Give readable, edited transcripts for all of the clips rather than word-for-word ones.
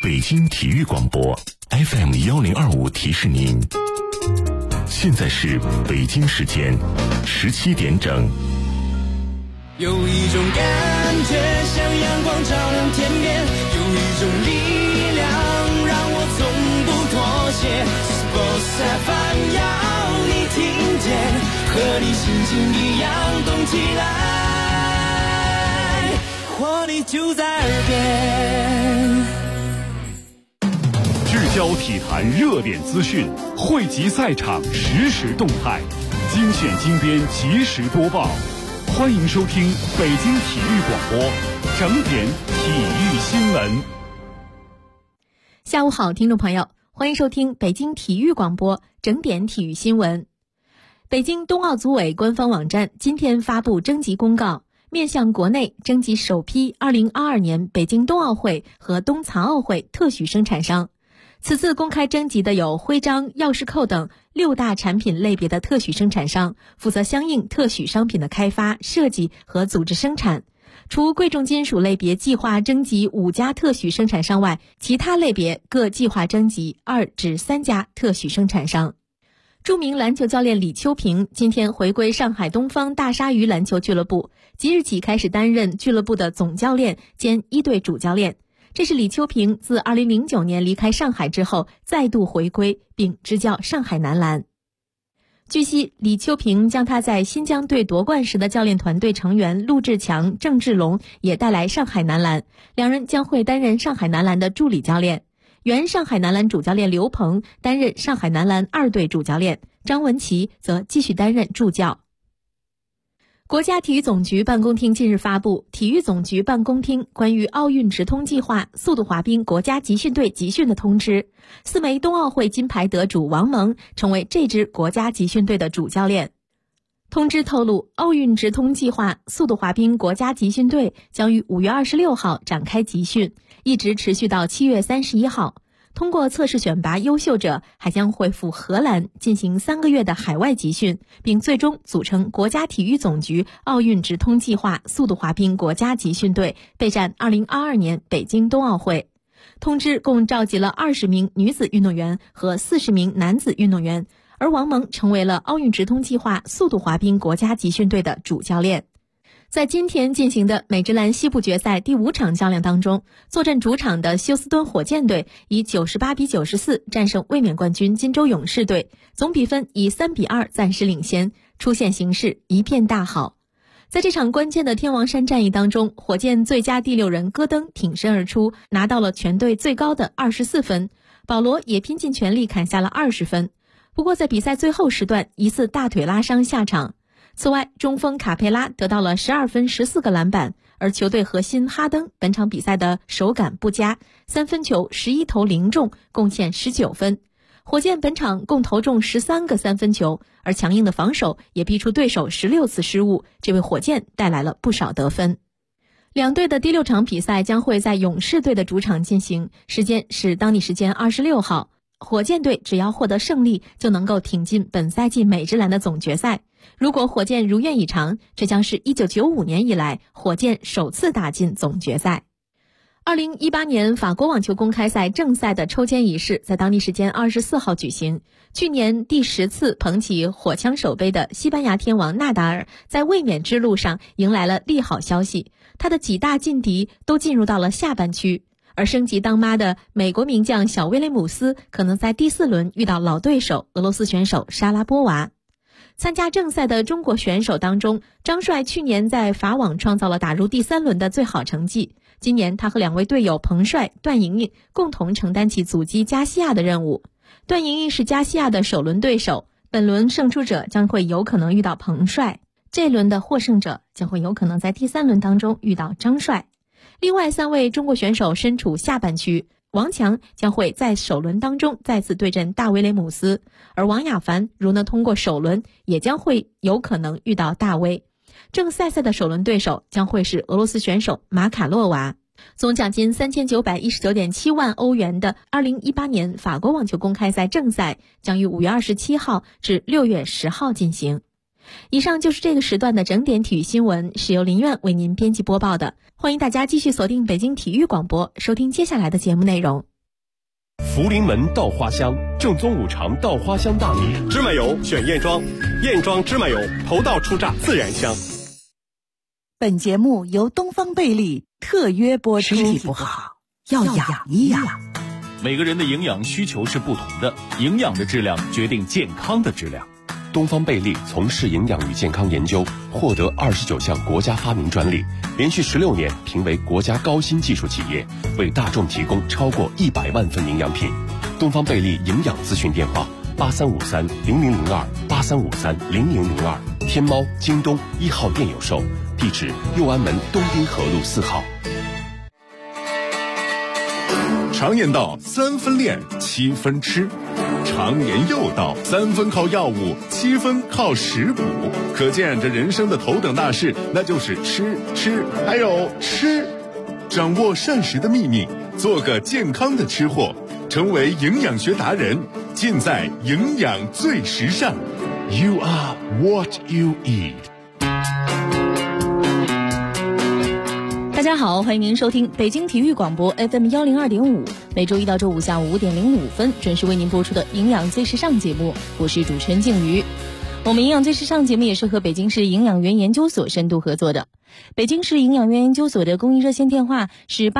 北京体育广播 FM1025提示您，现在是北京时间17点整。 有一种感觉像阳光照亮天边，有一种力量让我从不妥协。Sports FM 要你听见，和你心情一样动起来，活力就在耳边。 聚焦体坛热点资讯，汇集赛场实时动态，精选精编及时播报。欢迎收听北京体育广播整点体育新闻。 下午好，听众朋友，欢迎收听北京体育广播整点体育新闻。北京冬奥组委官方网站今天发布征集公告，面向国内征集首批2022年北京冬奥会和冬残奥会特许生产商。此次公开征集的有徽章、钥匙扣等6大产品类别的特许生产商，负责相应特许商品的开发、设计和组织生产。除贵重金属类别计划征集5家特许生产商外，其他类别各计划征集2至3家特许生产商。著名篮球教练李秋平今天回归上海东方大鲨鱼篮球俱乐部，即日起开始担任俱乐部的总教练兼一队主教练。这是李秋平自2009年离开上海之后再度回归并执教上海男篮。据悉，李秋平将他在新疆队夺冠时的教练团队成员陆志强、郑志龙也带来上海男篮，两人将会担任上海男篮的助理教练。原上海男篮主教练刘鹏担任上海男篮2队主教练，张文琪则继续担任助教。国家体育总局办公厅近日发布《体育总局办公厅关于奥运直通计划速度滑冰国家集训队集训的通知》，4枚冬奥会金牌得主王蒙成为这支国家集训队的主教练。通知透露，奥运直通计划速度滑冰国家集训队将于5月26号展开集训，一直持续到7月31号。通过测试选拔优秀者，还将会赴荷兰进行3个月的海外集训，并最终组成国家体育总局奥运直通计划速度滑冰国家集训队，备战2022年北京冬奥会。通知共召集了20名女子运动员和40名男子运动员，而王蒙成为了奥运直通计划速度滑冰国家集训队的主教练。在今天进行的美职篮西部决赛第5场较量当中，坐镇主场的休斯敦火箭队以98比94战胜卫冕冠军金州勇士队，总比分以3比2暂时领先，出线形势一片大好。在这场关键的天王山战役当中，火箭最佳第6人戈登挺身而出，拿到了全队最高的24分，保罗也拼尽全力砍下了20分。不过在比赛最后时段疑似大腿拉伤下场。此外，中锋卡佩拉得到了12分14个篮板，而球队核心哈登本场比赛的手感不佳，3分球11投0中，贡献19分。火箭本场共投中13个3分球，而强硬的防守也逼出对手16次失误，这为火箭带来了不少得分。两队的第6场比赛将会在勇士队的主场进行，时间是当地时间26号。火箭队只要获得胜利，就能够挺进本赛季美职篮的总决赛。如果火箭如愿以偿，这将是1995年以来火箭首次打进总决赛。2018年法国网球公开赛正赛的抽签仪式在当地时间24号举行。去年第10次捧起火枪手杯的西班牙天王纳达尔，在卫冕之路上迎来了利好消息，他的几大劲敌都进入到了下半区。而升级当妈的美国名将小威廉姆斯可能在第4轮遇到老对手俄罗斯选手莎拉波娃。参加正赛的中国选手当中，张帅去年在法网创造了打入第3轮的最好成绩，今年他和2位队友彭帅、段莹莹共同承担起阻击加西亚的任务。段莹莹是加西亚的首轮对手，本轮胜出者将会有可能遇到彭帅，这轮的获胜者将会有可能在第3轮当中遇到张帅。另外3位中国选手身处下半区，王强将会在首轮当中再次对阵大威廉姆斯，而王雅凡如能通过首轮，也将会有可能遇到大威。正赛的首轮对手将会是俄罗斯选手马卡洛娃。总奖金3919.7万欧元的2018年法国网球公开赛正赛将于5月27号至6月10号进行。以上就是这个时段的整点体育新闻，是由林苑为您编辑播报的。欢迎大家继续锁定北京体育广播，收听接下来的节目内容。 福临门稻花香，正宗五常稻花香大米。 芝麻油选燕庄，燕庄芝麻油，头道出榨，自然香。 本节目由东方贝利特约播出。 身体不好要养一养。 每个人的营养需求是不同的，营养的质量决定健康的质量。 东方贝利从事营养与健康研究，获得29项国家发明专利，连续16年评为国家高新技术企业，为大众提供超过100万份营养品。东方贝利营养咨询电话83530002，83530002，天猫、京东1号店有售，地址右安门东滨河路4号。 常言道3分练7分吃，常言又道3分靠药物7分靠食补，可见这人生的头等大事那就是吃还有吃。掌握膳食的秘密，做个健康的吃货，成为营养学达人，尽在营养最时尚。 You are what you eat。 大家好，欢迎您收听北京体育广播 FM 102.5，每周一到周五下午5点05分准时为您播出的营养最时尚节目，我是主持人静瑜。我们营养最时尚节目也是和北京市营养员研究所深度合作的。北京市营养员研究所的公益热线电话是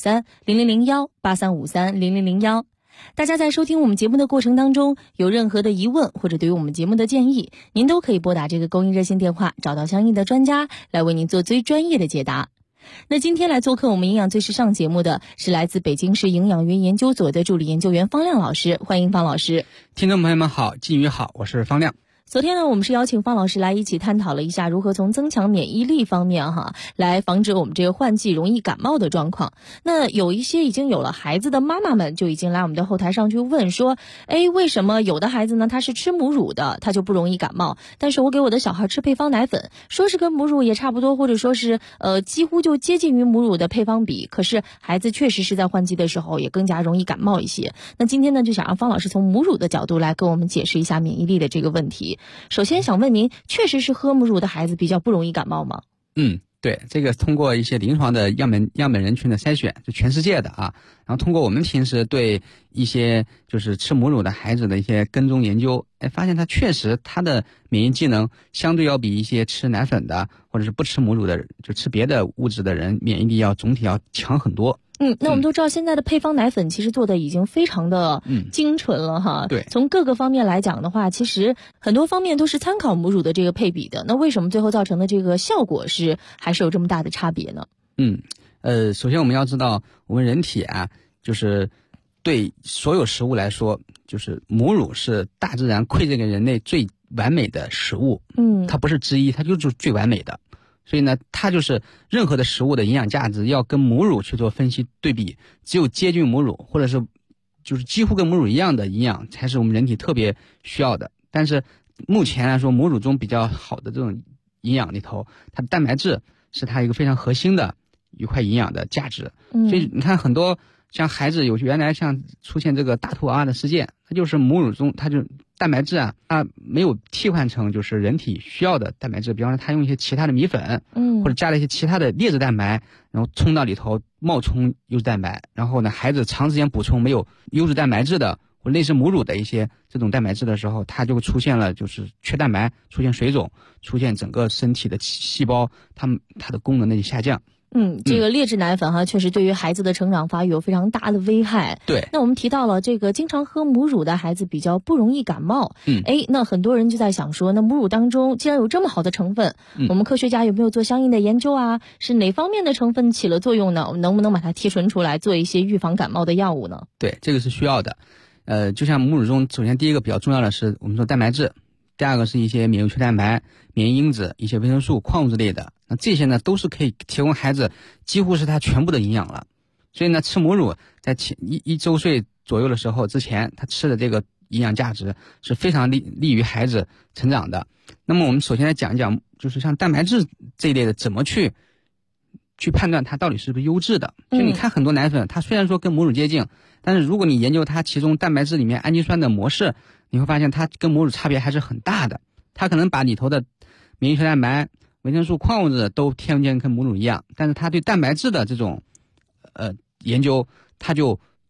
83530001，83530001。大家在收听我们节目的过程当中，有任何的疑问或者对于我们节目的建议，您都可以拨打这个公益热线电话，找到相应的专家来为您做最专业的解答。那今天来做客我们营养最时尚节目的是来自北京市营养员研究所的助理研究员方亮老师，欢迎方老师。 听众朋友们好，静瑜好，我是方亮。 昨天呢，我们是邀请方老师来一起探讨了一下如何从增强免疫力方面来防止我们这个换季容易感冒的状况。那有一些已经有了孩子的妈妈们就已经来我们的后台上去问说，为什么有的孩子呢他是吃母乳的，他就不容易感冒，但是我给我的小孩吃配方奶粉，说是跟母乳也差不多，或者说是几乎就接近于母乳的配方比，可是孩子确实是在换季的时候也更加容易感冒一些。那今天呢，就想让方老师从母乳的角度来跟我们解释一下免疫力的这个问题。首先想问您，确实是喝母乳的孩子比较不容易感冒吗？ 对，这个通过一些临床的样本人群的筛选，就全世界的然后通过我们平时对一些就是吃母乳的孩子的一些跟踪研究，发现他确实他的免疫技能相对要比一些吃奶粉的或者是不吃母乳的就吃别的物质的人免疫力总体要强很多。 那我们都知道现在的配方奶粉其实做的已经非常的精纯了对， 从各个方面来讲的话，其实很多方面都是参考母乳的这个配比的。那为什么最后造成的这个效果还是有这么大的差别呢？ 首先我们要知道，我们人体就是对所有食物来说，就是母乳是大自然馈赠给人类最完美的食物。它不是之一，它就是最完美的。所以呢，它就是任何的食物的营养价值要跟母乳去做分析对比，只有接近母乳或者是就是几乎跟母乳一样的营养才是我们人体特别需要的。但是目前来说，母乳中比较好的这种营养里头，它的蛋白质是它一个非常核心的一块营养的价值。所以你看很多像孩子原来像出现这个大肚阿的事件，它就是母乳中它就蛋白质它没有替换成就是人体需要的蛋白质，比方说它用一些其他的米粉或者加了一些其他的劣质蛋白，然后冲到里头冒充优质蛋白，然后呢孩子长时间补充没有优质蛋白质的或类似母乳的一些这种蛋白质的时候，它就出现了就是缺蛋白，出现水肿，出现整个身体的细胞它的功能就下降。 这个劣质奶粉确实对于孩子的成长发育有非常大的危害。 对， 那我们提到了这个经常喝母乳的孩子比较不容易感冒。那很多人就在想说，那母乳当中既然有这么好的成分，我们科学家有没有做相应的研究是哪方面的成分起了作用呢？我们能不能把它提纯出来，做一些预防感冒的药物呢？ 对，这个是需要的。就像母乳中，首先第一个比较重要的是我们说蛋白质，第二个是一些免疫球蛋白、免疫因子、一些维生素、矿物质类的。那这些呢，都是可以提供孩子几乎是他全部的营养了。所以呢，吃母乳在一周岁左右的时候之前，他吃的这个营养价值是非常利于孩子成长的。那么我们首先来讲一讲，就是像蛋白质这一类的，怎么去判断它到底是不是优质的。就你看很多奶粉，它虽然说跟母乳接近，但是如果你研究它其中蛋白质里面氨基酸的模式，你会发现它跟母乳差别还是很大的。它可能把里头的免疫球蛋白、维生素、矿物质都添加跟母乳一样，但是它对蛋白质的这种研究，它就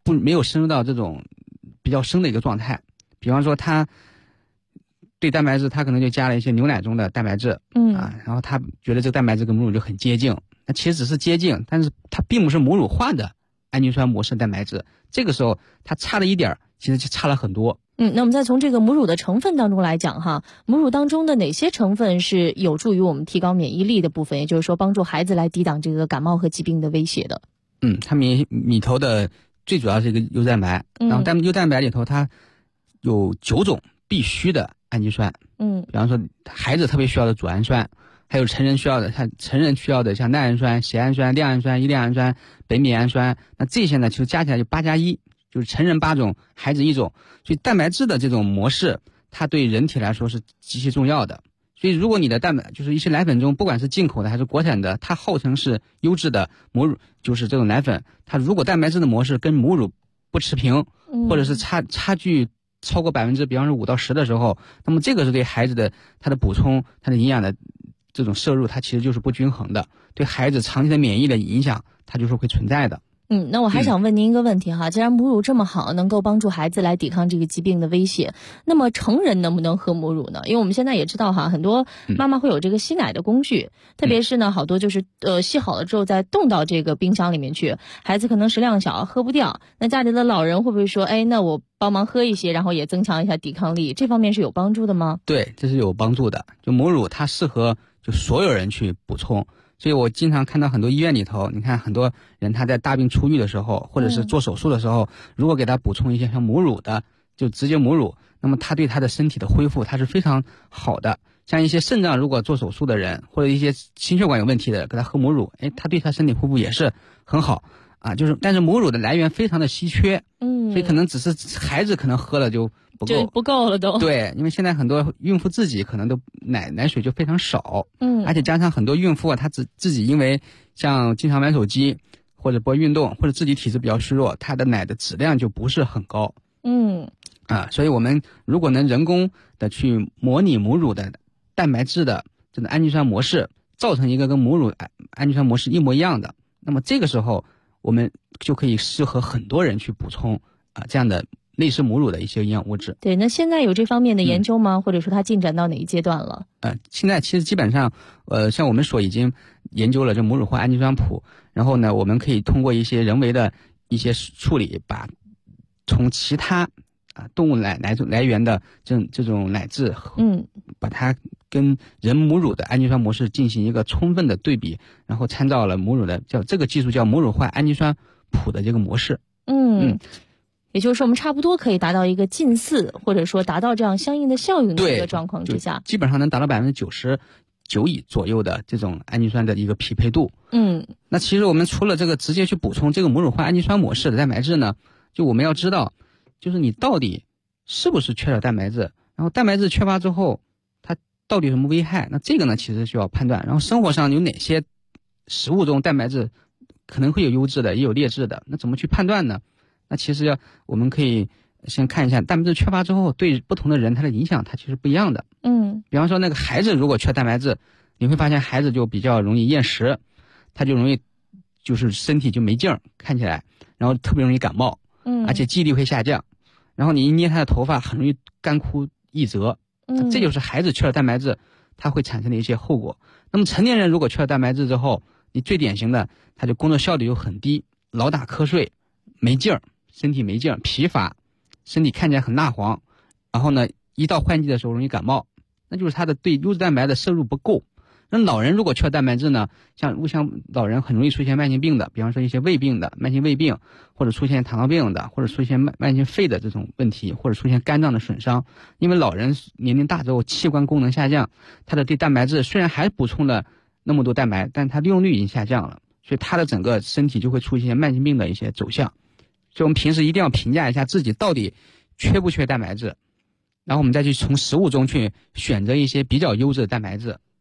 没有深入到这种比较深的一个状态。比方说他对蛋白质，他可能就加了一些牛奶中的蛋白质，然后他觉得这个蛋白质跟母乳就很接近，那其实只是接近，但是它并不是母乳化的氨基酸模式蛋白质，这个时候它差了一点，其实就差了很多。 那我们再从这个母乳的成分当中来讲哈，母乳当中的哪些成分是有助于我们提高免疫力的部分，也就是说帮助孩子来抵挡这个感冒和疾病的威胁的？ 它米头的最主要是一个优蛋白，然后优蛋白里头它有9种必须的氨基酸，比方说孩子特别需要的组氨酸，还有成人需要的像耐氨酸、缬氨酸、亮氨酸、伊链氨酸、苯米氨酸，那这些呢其实加起来就8+1，就是成人8种，孩子1种。所以蛋白质的这种模式，它对人体来说是极其重要的。所以如果你的蛋白就是一些奶粉中，不管是进口的还是国产的，它号称是优质的母乳，就是这种奶粉，它如果蛋白质的模式跟母乳不持平，或者是差距超过比方说5到10的时候，那么这个是对孩子的他的补充、他的营养的这种摄入，它其实就是不均衡的，对孩子长期的免疫的影响，它就是会存在的。 那我还想问您一个问题哈，既然母乳这么好，能够帮助孩子来抵抗这个疾病的威胁，那么成人能不能喝母乳呢？因为我们现在也知道哈，很多妈妈会有这个吸奶的工具，特别是呢，好多就是吸好了之后再冻到这个冰箱里面去，孩子可能食量小喝不掉，那家里的老人会不会说，那我帮忙喝一些，然后也增强一下抵抗力，这方面是有帮助的吗？ 对，这是有帮助的。就母乳它适合就所有人去补充。所以我经常看到很多医院里头，你看很多人他在大病初愈的时候，或者是做手术的时候，如果给他补充一些像母乳的，就直接母乳，那么他对他的身体的恢复他是非常好的。像一些肾脏如果做手术的人，或者一些心血管有问题的人，给他喝母乳，他对他身体恢复也是很好啊。但是母乳的来源非常的稀缺，所以可能只是孩子可能喝了就不够了都。 对，因为现在很多孕妇自己可能都奶水就非常少，而且加上很多孕妇她自己因为像经常玩手机或者不运动或者自己体质比较虚弱，她的奶的质量就不是很高。所以我们如果能人工的去模拟母乳的蛋白质的这个氨基酸模式，造成一个跟母乳氨基酸模式一模一样的，那么这个时候我们就可以适合很多人去补充这样的类似母乳的一些营养物质。 对，那现在有这方面的研究吗？或者说它进展到哪一阶段了？ 现在其实基本上，像我们所已经研究了这母乳化氨基酸谱，然后呢，我们可以通过一些人为的一些处理，把从其他动物来源的这种奶质，把它跟人母乳的氨基酸模式进行一个充分的对比，然后参照了母乳的这个技术叫母乳化氨基酸谱的这个模式。 也就是说我们差不多可以达到一个近似，或者说达到这样相应的效应的一个状况之下， 基本上能达到99%左右的这种氨基酸的一个匹配度。那其实我们除了这个直接去补充这个母乳化氨基酸模式的蛋白质呢，就我们要知道，就是你到底是不是缺少蛋白质，然后蛋白质缺乏之后它到底有什么危害，那这个呢其实需要判断。然后生活上有哪些食物中蛋白质可能会有优质的也有劣质的，那怎么去判断呢？那其实我们可以先看一下蛋白质缺乏之后对不同的人它的影响，它其实不一样的。比方说那个孩子如果缺蛋白质，你会发现孩子就比较容易厌食，他就容易就是身体就没劲儿，看起来，然后特别容易感冒，而且记忆力会下降，然后你一捏他的头发很容易干枯易折，这就是孩子缺了蛋白质它会产生的一些后果。那么成年人如果缺了蛋白质之后，你最典型的他就工作效率又很低，老打瞌睡，没劲儿，身体没劲儿，疲乏，身体看起来很蜡黄，然后呢一到换季的时候容易感冒，那就是他的对优质蛋白的摄入不够。那老人如果缺蛋白质呢，像老人很容易出现慢性病的，比方说一些胃病的慢性胃病，或者出现糖尿病的，或者出现慢性肺的这种问题，或者出现肝脏的损伤。因为老人年龄大之后器官功能下降，他的对蛋白质虽然还补充了那么多蛋白，但他利用率已经下降了，所以他的整个身体就会出现慢性病的一些走向。所以我们平时一定要评价一下自己到底缺不缺蛋白质，然后我们再去从食物中去选择一些比较优质的蛋白质，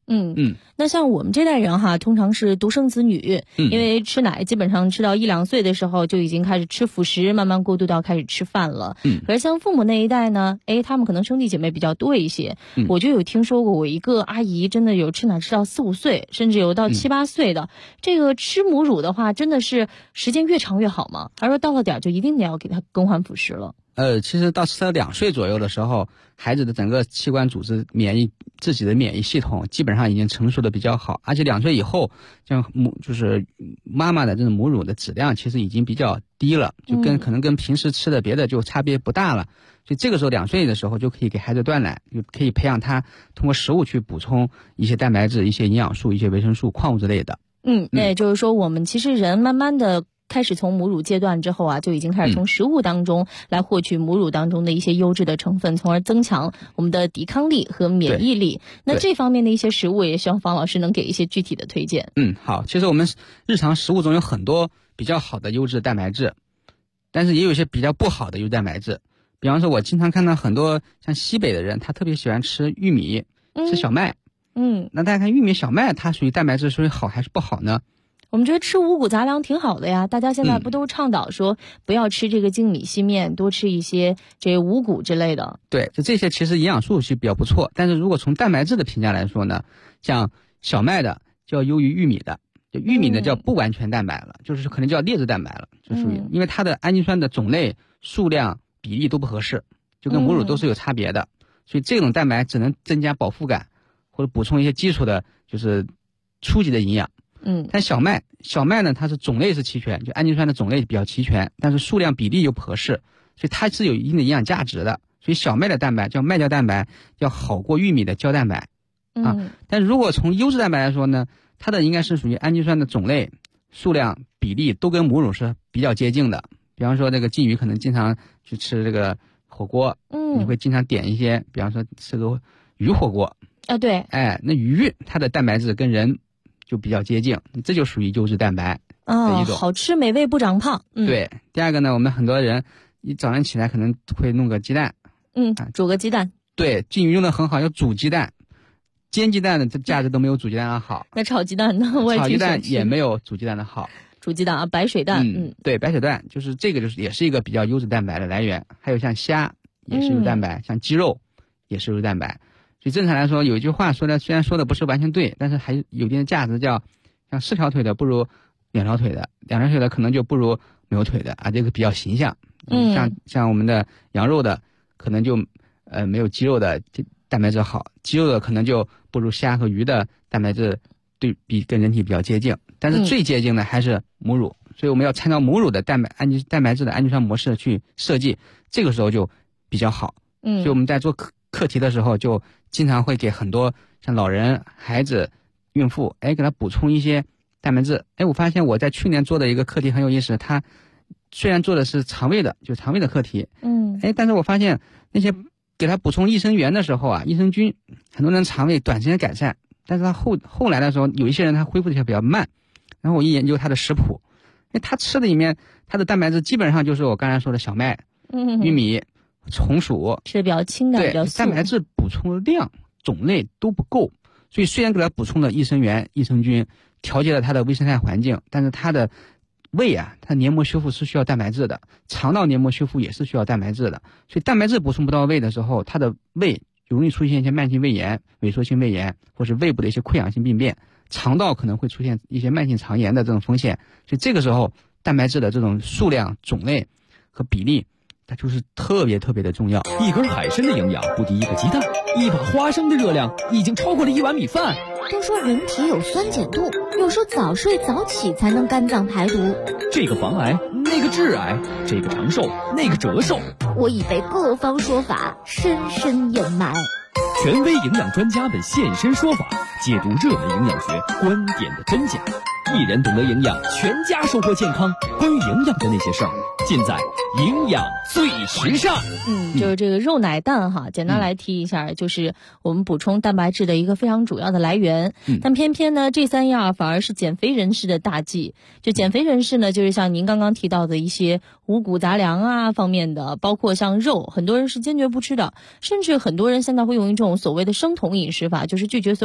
那像我们这代人哈，通常是独生子女，因为吃奶基本上吃到1-2岁的时候就已经开始吃辅食，慢慢过渡到开始吃饭了。可是像父母那一代呢，他们可能兄弟姐妹比较多一些，我就有听说过，我一个阿姨真的有吃奶吃到4-5岁，甚至有到7-8岁的。这个吃母乳的话，真的是时间越长越好吗？还是说到了点就一定得要给他更换辅食了？ 其实到2岁左右的时候，孩子的整个器官组织自己的免疫系统基本上已经成熟的比较好，而且2岁以后，像就是妈妈的这种母乳的质量其实已经比较低了，就可能跟平时吃的别的就差别不大了。所以这个时候2岁的时候就可以给孩子断奶，就可以培养他通过食物去补充一些蛋白质、一些营养素、一些维生素、矿物之类的。 那也就是说，我们其实人慢慢的开始从母乳阶段之后啊，就已经开始从食物当中来获取母乳当中的一些优质的成分，从而增强我们的抵抗力和免疫力。那这方面的一些食物也希望方老师能给一些具体的推荐。 好，其实我们日常食物中有很多比较好的优质蛋白质，但是也有一些比较不好的优质蛋白质。比方说我经常看到很多像西北的人，他特别喜欢吃玉米，吃小麦。那大家看玉米小麦，它属于蛋白质属于好还是不好呢？ 我们觉得吃五谷杂粮挺好的呀，大家现在不都倡导说不要吃这个精米细面，多吃一些这五谷之类的。 对，就这些其实营养素是比较不错，但是如果从蛋白质的评价来说呢，像小麦的就要优于玉米的，就玉米呢叫不完全蛋白了，就是可能叫劣质蛋白了，就属于因为它的氨基酸的种类、数量、比例都不合适，就跟母乳都是有差别的，所以这种蛋白只能增加饱腹感或者补充一些基础的，就是初级的营养。但小麦呢，它是种类是齐全，就氨基酸的种类比较齐全，但是数量比例又不合适，所以它是有一定的营养价值的。所以小麦的蛋白叫麦胶蛋白，要好过玉米的胶蛋白但如果从优质蛋白来说呢，它的应该是属于氨基酸的种类、数量、比例都跟母乳是比较接近的。比方说这个鲫鱼可能经常去吃这个火锅，你会经常点一些，比方说吃个鱼火锅啊，对， 那鱼它的蛋白质跟人就比较接近，这就属于优质蛋白的一种。 好吃美味不长胖。 对，第二个呢，我们很多人一早上起来可能会弄个鸡蛋， 煮个鸡蛋。 对，鲫鱼用的很好，要煮鸡蛋，煎鸡蛋的这价值都没有煮鸡蛋的好。 那炒鸡蛋呢？ 炒鸡蛋也没有煮鸡蛋的好。 煮鸡蛋啊，白水蛋。 对，白水蛋就是这个，就是也是一个比较优质蛋白的来源。还有像虾也是优质蛋白，像鸡肉也是优质蛋白。所以正常来说，有一句话说的，虽然说的不是完全对，但是还有一定的价值，叫像4条腿的不如2条腿的，2条腿的可能就不如没有腿的啊，这个比较形象。像我们的羊肉的可能就没有鸡肉的蛋白质好，鸡肉的可能就不如虾和鱼的蛋白质跟人体比较接近，但是最接近的还是母乳，所以我们要参照母乳的蛋白质的氨基酸模式去设计，这个时候就比较好。所以我们在做课题的时候就经常会给很多像老人、孩子、孕妇，给他补充一些蛋白质。我发现我在去年做的一个课题很有意思，他虽然做的是肠胃的课题，但是我发现那些给他补充益生元的时候啊，益生菌，很多人肠胃短时间改善，但是他后来的时候，有一些人他恢复的比较慢。然后我一研究他的食谱，他吃的里面他的蛋白质基本上就是我刚才说的小麦、玉米、红薯， 是比较清淡，比较素。 蛋白质补充的量、种类都不够，所以虽然给他补充了益生元、益生菌，调节了他的微生态环境，但是他的胃他黏膜修复是需要蛋白质的，肠道黏膜修复也是需要蛋白质的，所以蛋白质补充不到位的时候，他的胃容易出现一些慢性胃炎、萎缩性胃炎，或是胃部的一些溃疡性病变，肠道可能会出现一些慢性肠炎的这种风险。所以这个时候蛋白质的这种数量、种类和比例，它就是特别特别的重要。 一根海参的营养不敌一个鸡蛋，一把花生的热量已经超过了1碗米饭。 都说人体有酸碱度，有说早睡早起才能肝脏排毒， 这个防癌，那个致癌，这个长寿，那个折寿。 我已被各方说法深深掩埋。 权威营养专家们现身说法，解读热门营养学观点的真假。一人懂得营养，全家收获健康。关于营养的那些事儿，尽在营养最时尚。 就是这个肉奶蛋哈，简单来提一下，就是我们补充蛋白质的一个非常主要的来源。但偏偏呢，这3样反而是减肥人士的大忌。就减肥人士呢，就是像您刚刚提到的一些五谷杂粮啊方面的，包括像肉，很多人是坚决不吃的，甚至很多人现在会用一种所谓的生酮饮食法，就是拒绝所有的主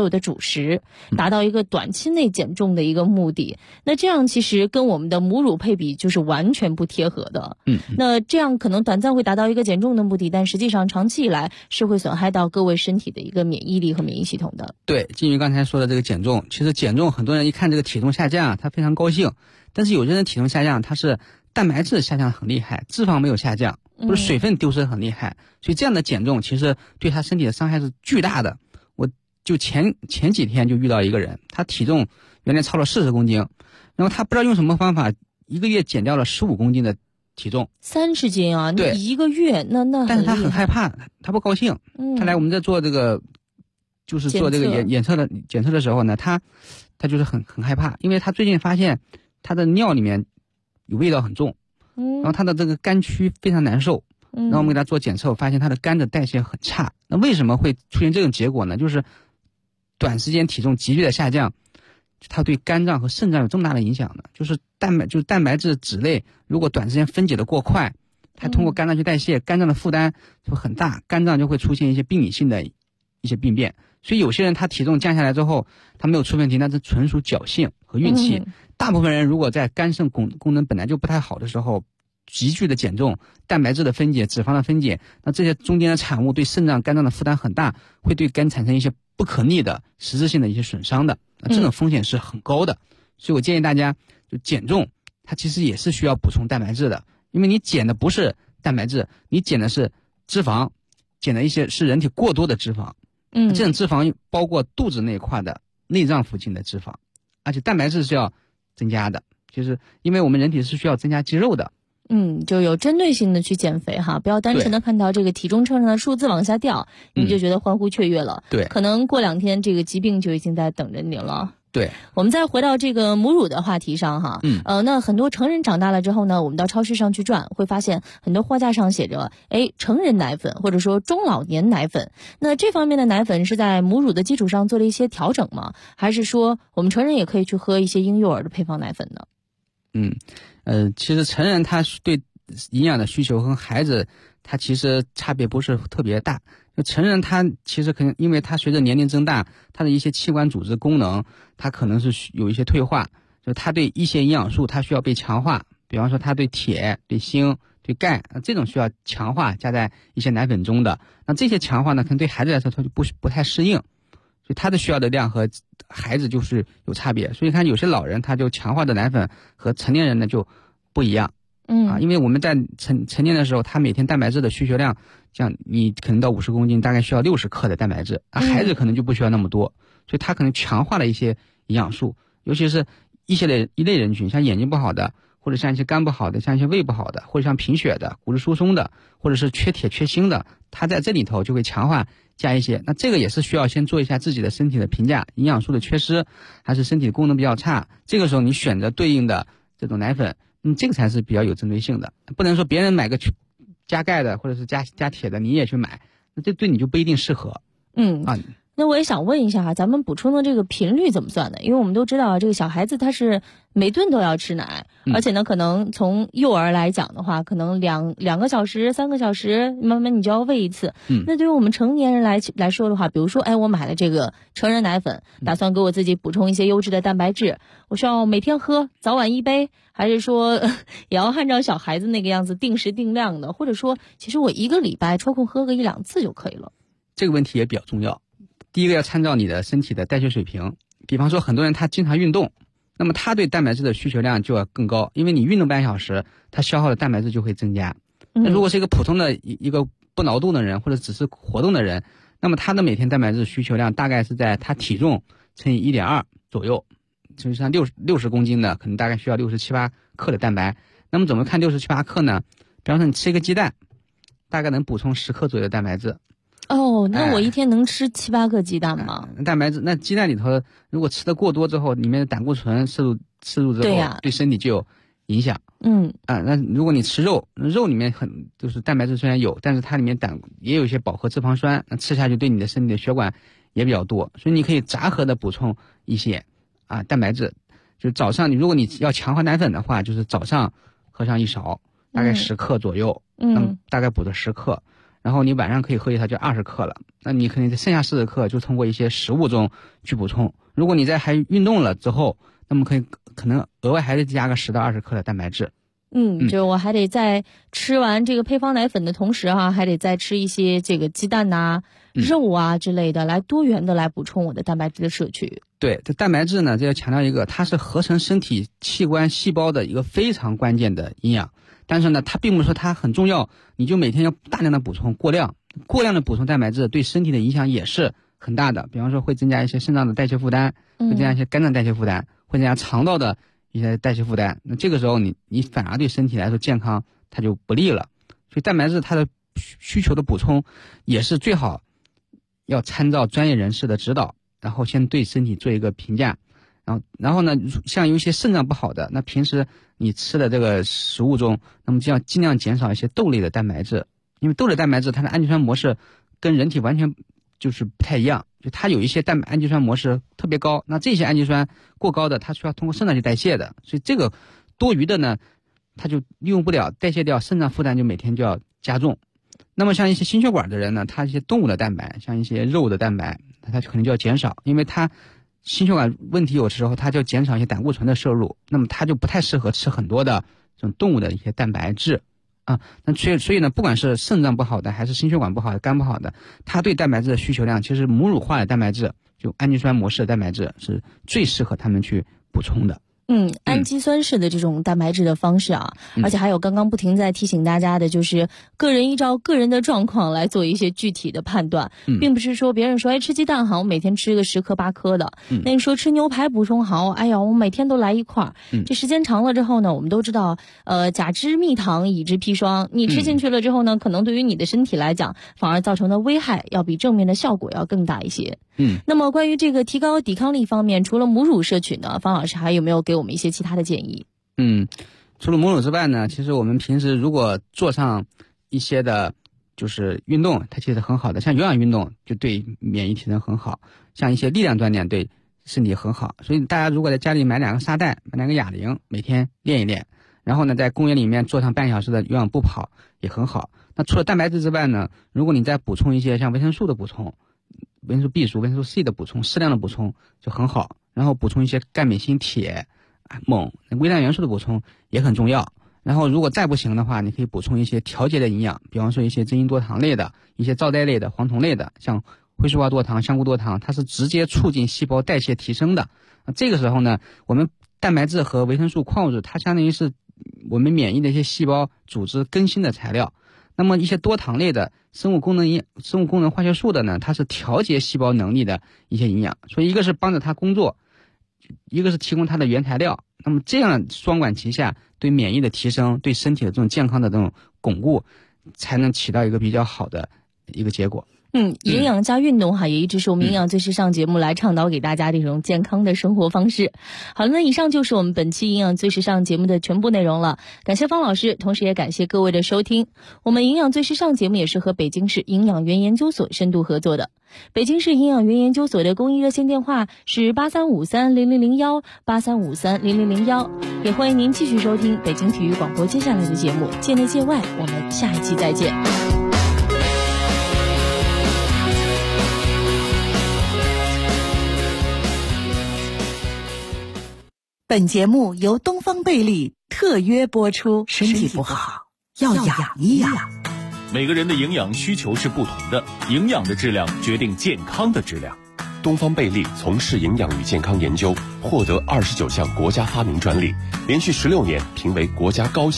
90，达到一个短期内减重的一个目的。那这样其实跟我们的母乳配比就是完全不贴合的。那这样可能短暂会达到一个减重的目的，但实际上长期以来是会损害到各位身体的一个免疫力和免疫系统的。 对，基于刚才说的这个减重，其实减重很多人一看这个体重下降，他非常高兴，但是有些人体重下降，他是蛋白质下降很厉害，脂肪没有下降，或者水分丢失很厉害，所以这样的减重其实对他身体的伤害是巨大的。我就前几天就遇到一个人，他体重原来超了40公斤，然后他不知道用什么方法1个月减掉了15公斤的体重。 30斤啊？ 对 ，1个月那但是他很害怕，他不高兴。他来我们这做这个，就是做这个检测的时候呢，他就是很害怕，因为他最近发现他的尿里面有味道很重，然后他的这个肝区非常难受，然后我们给他做检测，发现他的肝的代谢很差。那为什么会出现这种结果呢？就是短时间体重急剧的下降，它对肝脏和肾脏有这么大的影响呢？就是蛋白质脂类如果短时间分解的过快，它通过肝脏去代谢，肝脏的负担就很大，肝脏就会出现一些病理性的一些病变。所以有些人他体重降下来之后，他没有出问题，那是纯属侥幸和运气。大部分人如果在肝肾功能本来就不太好的时候，急剧的减重，蛋白质的分解、脂肪的分解，那这些中间的产物对肾脏、肝脏的负担很大，会对肝产生一些不可逆的实质性的一些损伤的，这种风险是很高的。所以我建议大家就减重，它其实也是需要补充蛋白质的，因为你减的不是蛋白质，你减的是脂肪，减的一些是人体过多的脂肪。这种脂肪包括肚子那一块的内脏附近的脂肪，而且蛋白质是要增加的，就是因为我们人体是需要增加肌肉的。 就有针对性的去减肥哈，不要单纯的看到这个体重秤上的数字往下掉，你就觉得欢呼雀跃了。 对， 可能过2天这个疾病就已经在等着你了。 对， 我们再回到这个母乳的话题上哈，那很多成人长大了之后呢，我们到超市上去转，会发现很多货架上写着，成人奶粉或者说中老年奶粉。那这方面的奶粉是在母乳的基础上做了一些调整吗？还是说我们成人也可以去喝一些婴幼儿的配方奶粉呢？ 其实成人他对营养的需求和孩子他其实差别不是特别大。就成人他其实可能因为他随着年龄增大，他的一些器官组织功能他可能是有一些退化，就他对一些营养素他需要被强化，比方说他对铁、对锌、对钙，这种需要强化加在一些奶粉中的。那这些强化呢，可能对孩子来说他就不太适应，所以他的需要的量和孩子就是有差别。所以看有些老人他就强化的奶粉和成年人呢就不一样。因为我们在成年的时候，他每天蛋白质的需求量，像你可能到50公斤大概需要60克的蛋白质，孩子可能就不需要那么多，所以他可能强化了一些营养素，尤其是一类人群，像眼睛不好的，或者像一些肝不好的，像一些胃不好的，或者像贫血的、骨质疏松的，或者是缺铁缺锌的，他在这里头就会强化加一些。那这个也是需要先做一下自己的身体的评价，营养素的缺失还是身体的功能比较差，这个时候你选择对应的这种奶粉，这个才是比较有针对性的。不能说别人买个加钙的或者是加铁的你也去买，那这对你就不一定适合。 那我也想问一下咱们补充的这个频率怎么算的？因为我们都知道这个小孩子他是每顿都要吃奶，而且呢可能从幼儿来讲的话，可能2个小时3个小时慢慢你就要喂一次。那对于我们成年人来说的话，比如说我买了这个成人奶粉，打算给我自己补充一些优质的蛋白质，我需要每天喝早晚1杯，还是说也要按照小孩子那个样子定时定量的，或者说其实我1个礼拜抽空喝个1-2次就可以了？ 这个问题也比较重要。第一个要参照你的身体的代谢水平，比方说很多人他经常运动，那么他对蛋白质的需求量就要更高，因为你运动半小时，他消耗的蛋白质就会增加。那如果是一个普通的一个不劳动的人，或者只是活动的人，那么他的每天蛋白质需求量大概是在他体重乘以 1.2 左右，就是像60公斤的可能大概需要67-8克的蛋白。那么怎么看67-8克呢？比方说你吃一个鸡蛋，大概能补充10克左右的蛋白质。 那我一天能吃7-8个鸡蛋吗？ 蛋白质，那鸡蛋里头如果吃的过多之后，里面的胆固醇摄入之后，对身体就有影响。那如果你吃肉里面就是蛋白质虽然有，但是它里面也有一些饱和脂肪酸，那吃下去对你的身体的血管也比较多，所以你可以杂合的补充一些蛋白质。就早上如果你要强化奶粉的话，就是早上喝上1勺，大概10克左右，那么大概补的10克。 然后你晚上可以喝一套就20克了，那你可能剩下40克就通过一些食物中去补充。如果你在还运动了之后，那么可能额外还得加个10到20克的蛋白质。 就我还得在吃完这个配方奶粉的同时还得再吃一些这个鸡蛋呐、肉啊之类的，来多元的来补充我的蛋白质的摄取。 对，这蛋白质呢，这要强调一个，它是合成身体器官细胞的一个非常关键的营养。但是呢，它并不是说它很重要，你就每天要大量的补充，过量的补充蛋白质对身体的影响也是很大的。比方说会增加一些肾脏的代谢负担，会增加一些肝脏代谢负担，会增加肠道的一些代谢负担。那这个时候你反而对身体来说健康它就不利了。所以蛋白质它的需求的补充也是最好要参照专业人士的指导，然后先对身体做一个评价。然后呢，像有一些肾脏不好的，那平时你吃的这个食物中，那么就要尽量减少一些豆类的蛋白质，因为豆类蛋白质它的氨基酸模式跟人体完全就是不太一样，就它有一些氨基酸模式特别高，那这些氨基酸过高的，它需要通过肾脏去代谢的，所以这个多余的呢，它就利用不了，代谢掉，肾脏负担就每天就要加重。那么像一些心血管的人呢，他一些动物的蛋白，像一些肉的蛋白，它可能就要减少，因为它心血管问题有时候它就减少一些胆固醇的摄入，那么它就不太适合吃很多的这种动物的一些蛋白质啊。那所以呢，不管是肾脏不好的，还是心血管不好的，肝不好的，它对蛋白质的需求量，其实母乳化的蛋白质，就氨基酸模式的蛋白质是最适合他们去补充的。 氨基酸式的这种蛋白质的方式而且还有刚刚不停在提醒大家的，就是个人依照个人的状况来做一些具体的判断，并不是说别人说吃鸡蛋好，我每天吃个10颗8颗的，那你说吃牛排补充好，哎呀我每天都来一块，这时间长了之后呢，我们都知道甲之蜜糖乙之砒霜，你吃进去了之后呢，可能对于你的身体来讲反而造成的危害要比正面的效果要更大一些。那么关于这个提高抵抗力方面，除了母乳摄取呢，方老师还有没有给我们一些其他的建议？ 除了母乳之外呢，其实我们平时如果做上一些的就是运动，它其实很好的，像有氧运动就对免疫提升很好，像一些力量锻炼对身体很好。所以大家如果在家里买2个沙袋，买2个哑铃，每天练一练，然后呢在公园里面做上半小时的有氧步跑也很好。那除了蛋白质之外呢，如果你再补充一些像维生素的补充，维生素 B 族、维生素 C 的补充，适量的补充就很好。然后补充一些钙、镁、锌、铁、锰、微量元素的补充也很重要。然后如果再不行的话，你可以补充一些调节的营养，比方说一些真因多糖类的、一些皂苷类的、黄酮类的，像灰树花多糖、香菇多糖，它是直接促进细胞代谢提升的。这个时候呢，我们蛋白质和维生素、矿物质，它相当于是我们免疫的一些细胞组织更新的材料。那么一些多糖类的生物功能化学素的呢，它是调节细胞能力的一些营养，所以一个是帮着它工作，一个是提供它的原材料。那么这样双管齐下，对免疫的提升，对身体的这种健康的这种巩固，才能起到一个比较好的一个结果。 营养加运动也一直是我们营养最时尚节目来倡导给大家这种健康的生活方式。好了，那以上就是我们本期营养最时尚节目的全部内容了。感谢方老师，同时也感谢各位的收听。我们营养最时尚节目也是和北京市营养原研究所深度合作的。北京市营养原研究所的公益热线电话是83530001 83530001，也欢迎您继续收听北京体育广播接下来的节目，界内界外，我们下一期再见。 本节目由东方贝利特约播出。 身体不好要养一养。 每个人的营养需求是不同的，营养的质量决定健康的质量。 东方贝利从事营养与健康研究，获得29项国家发明专利，连续16年评为国家高